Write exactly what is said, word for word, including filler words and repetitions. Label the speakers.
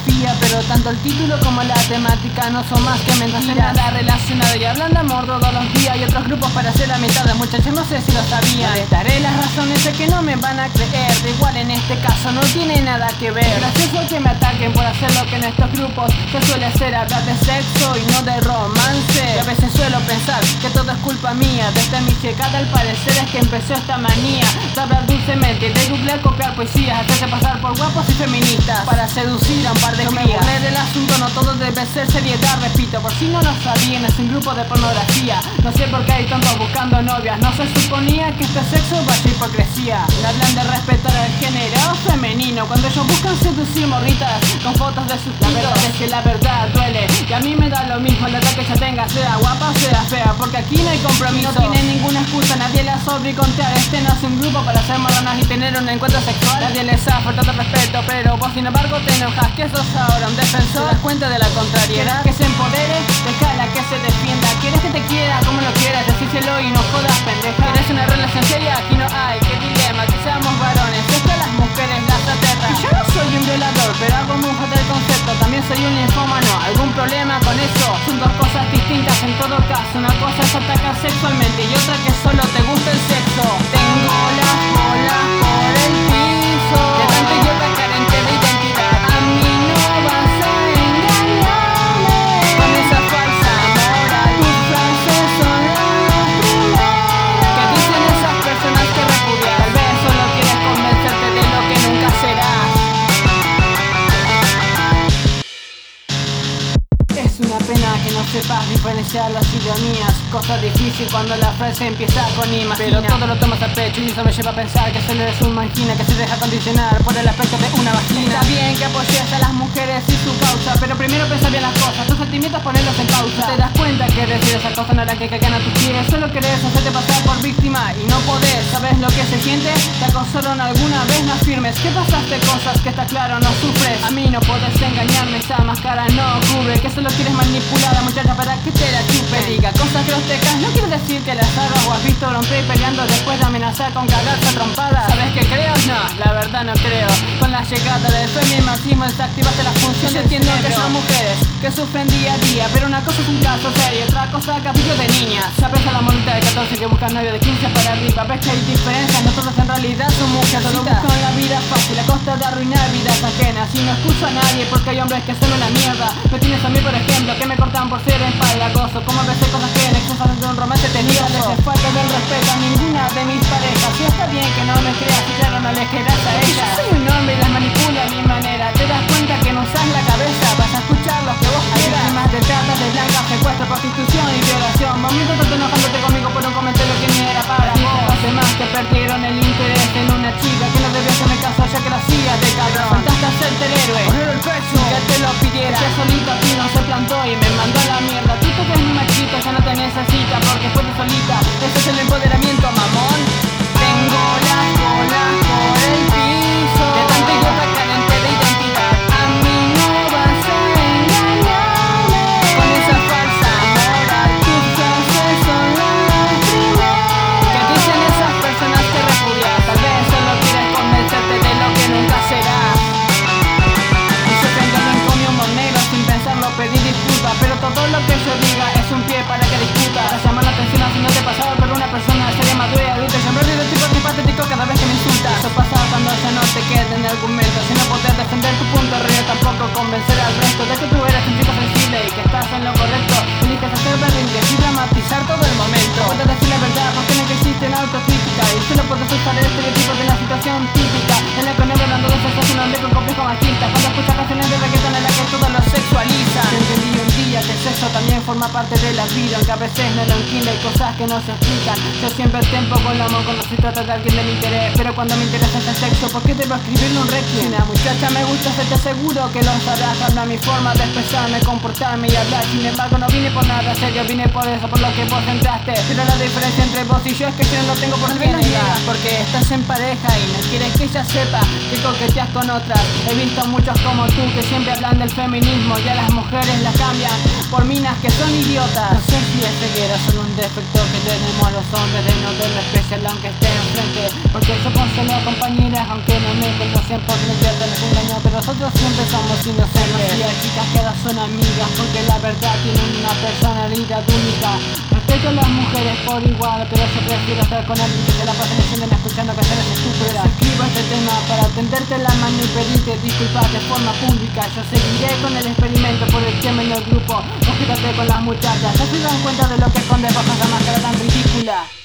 Speaker 1: pornografía, pero tanto el título como la temática no son más que mentiras. Nada relacionado y hablan de amor todos los días, y otros grupos para hacer la mitad de muchachos, no sé si lo sabían. Les daré las razones de que no me van a creer, de igual en este caso no tiene nada que ver. Gracioso que me ataquen por hacer lo que en estos grupos se suele hacer, hablar de sexo y no de romance. Y a veces suelo pensar que todo es culpa mía, desde mi llegada al parecer es que empezó esta manía de hablar dulcemente, de googlear, copiar poesías, hacerse pasar por guapos y feministas para seducir a un par de crías. No me burlé del asunto, no todo debe ser seriedad, repito, por si no lo sabían, es un grupo de pornografía. No sé por qué hay tantos buscando novias, no se suponía que este sexo vaya hipocresía. Le hablan de respetar al género femenino cuando ellos buscan seducir morritas con fotos de sus pitos. La verdad es que la verdad duele, y a mí me da lo mismo la edad que ya tenga, sea guapa o sea fea, porque aquí no hay compromiso. No tiene ninguna excusa, nadie la sobre y contar. Este no es un grupo para hacer marranas y tener un encuentro sexual. Nadie les ha faltado respeto, pero vos sin embargo te enojas. ¿Que sos ahora un defensor? ¿Te das cuenta de la contrariedad? ¿Quieres que se empodere? Déjala que se defienda. ¿Quieres que te quiera como lo quieras? Decíselo y no jodas, pendeja. ¿Quieres una relación seria? Aquí no hay, qué dilema, que seamos varones. Esto a las mujeres las aterra. Y yo no soy un violador, pero hago muy falta el concepto. También soy un ninfómano, ¿algún problema con eso? Son dos cosas distintas en todo caso. Una cosa es atacar sexualmente y otra que solo te gusta el sexo. Tengo las bolas por el piso de tanto idiota carente de identidad. A mí no vas a engañarme con esa falsa moral. Tus frases son las primeras que dicen esas personas que repudias. Tal vez solo quieres convencerte de lo que nunca serás. Es una pena que no sepas diferenciar las ironías, cosa difícil cuando la frase empieza con imagina. Pero todo lo tomas a pecho y eso me lleva a pensar que solo eres un mangina que se deja condicionar por el aspecto de una vagina. Está bien que apoyes a las mujeres y su causa, pero primero piensa bien las cosas, tus sentimientos ponerlos en pausa. Te das cuenta que decir esa cosa no era que caigan a tus pies, solo querés hacerte pasar por víctima y no podés. ¿Sabes lo que se siente? ¿Te acosaron alguna vez? No afirmes que pasaste cosas que está claro no sufres. A mí no podés engañarme, esa máscara no cubre que solo quieres manipular a muchacha para que te la chupe. Diga cosas grotescas, no quiere decir que las hagas, o has visto romper peleando después de amenazar con cagarse a trompadas. ¿Sabes qué creo? No, la verdad no creo. Con la llegada del feminismo desactivaste las funciones. Yo entiendo que son mujeres que sufren día a día, pero una cosa es un caso serio, otra cosa capítulo de niñas. Sabes a la monita de catorce que busca novio de quince para arriba. Ves que hay diferencias, no todas en realidad son mujeres. Solo buscan la vida fácil a costa de arruinar vidas ajenas. Y no excuso a nadie porque hay hombres que son una mierda. Me tienes a mí por ejemplo que me cortan por ser empalagoso, como a veces cosas que en exceso de un romance tedioso. Les falta del respeto a ninguna de mis parejas. Y está bien que no me creas, y claro no les quedas a ellas. Yo soy un hombre y las manipulo a mi manera. Te das cuenta que no usas la cabeza, vas a escuchar lo que vos quieras. Hay víctimas de trata, de blancas, secuestro, prostitución y violación. Momento tanto enojándote conmigo por un comentario que ni era para vos. Los demás que perdieron el interés en una chica que no debía hacerme caso ya que lo hacía de cabrón. Faltaste a hacerte el héroe, poner el pecho, que te lo pidiera. Que solito a ti no se plantó y me mandó a la mierda. Tú te crees mi machito, ya no te necesita porque fue tu solita. Ese es el empoderamiento, mamón. Tengo las bolas por el piso de tanto idiota carente de identidad. A mí no vas a engañarme con esa falsa moral. Tus frases son las primeras que dicen esas personas que repudias. Tal vez solo quieres convencerte de lo que nunca serás. Y yo que alguien comió un negro sin pensarlo pedí disculpas, pero todo lo que yo diga es un pie para que discuta. Para llamar la atención así no te pasaba por una persona seria, madura y adulta. Yo me río de tipo antipatético cada vez que me insulta. Eso pasa cuando ya no te queden argumentos, si no poder defender tu punto río, tampoco convencer al resto de que tú eres un chico sensible y que estás en lo correcto. Eliges hacer berrinche y dramatizar todo el momento. Puedes decir la verdad porque no existe la autocrítica y solo puedes usar el estereotipo de la situación típica en la que no hablando de sexo es un hombre con complejo machista. Cuando escuchas canciones de reggaeton en la que todo lo sexualizan. Entendí un día que el sexo también forma parte de la vida, aunque a veces no lo entiende, hay cosas que no se explican. Yo siempre tempo con la amor cuando se trata de alguien de mi interés, pero cuando me interesa es el sexo, ¿por qué debo escribirle un requiem? Si una muchacha me gusta, se te aseguro que lo sabrás. Habla mi forma de expresarme, comportarme y hablar. Sin embargo no vine por nada serio, vine por eso, por lo que vos entraste. Pero la diferencia entre vos y yo es que yo no lo tengo por qué negar, porque estás en pareja y no quieres que ella sepa que coqueteas con otras. He visto muchos como tú que siempre hablan del feminismo y a las mujeres las cambian por minas que son idiotas. No sé si es ceguera, solo un defecto que tenemos los hombres de no verlo especial aunque esté enfrente, porque yo con solo compañeras, aunque no me conocen porque no cierto les engaño, pero nosotros siempre somos inocentes. Y hay chicas que ahora son amigas porque la verdad tienen una personalidad única. Respeto a las mujeres por igual, pero yo prefiero estar con alguien que se la pase leyendo y escuchando canciones estúpidas. Escribo este tema para tenderte la mano y pedirte disculpas de forma pública. Yo seguiré con el experimento por el tema en el grupo. Vos quédate con las muchachas, ya se dan cuenta de lo que esconde bajo esa máscara tan ridícula.